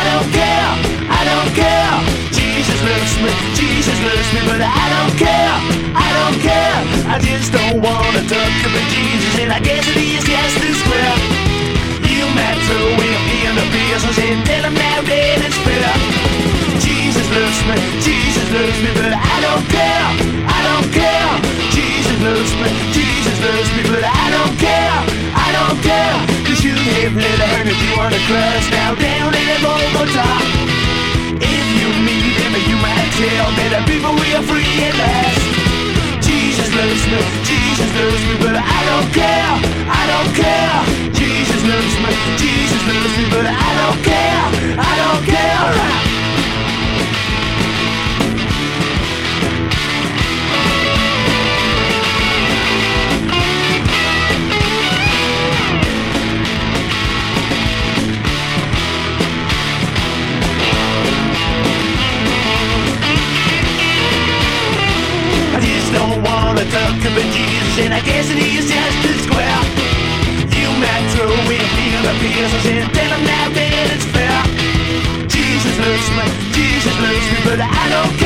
don't care, I don't care. Jesus loves me, but I don't care, I don't care. I just don't wanna talk about Jesus, and I guess it is just as well. You might throw him in the business and tell him now that it's fair. Jesus loves me, but I don't care, I don't care. Jesus loves me, but I don't care, I don't care. You should have let her if you wanna crush now down in the Bogota. If you meet him, you might tell that the people we are free at last. Jesus loves me, but I don't care, I don't care. Jesus loves me, but I don't care, I don't care. Don't wanna talk about Jesus, and I guess it is just as square. You might throw him in the business and tell him now that it's fair. Jesus loves me, but I don't care.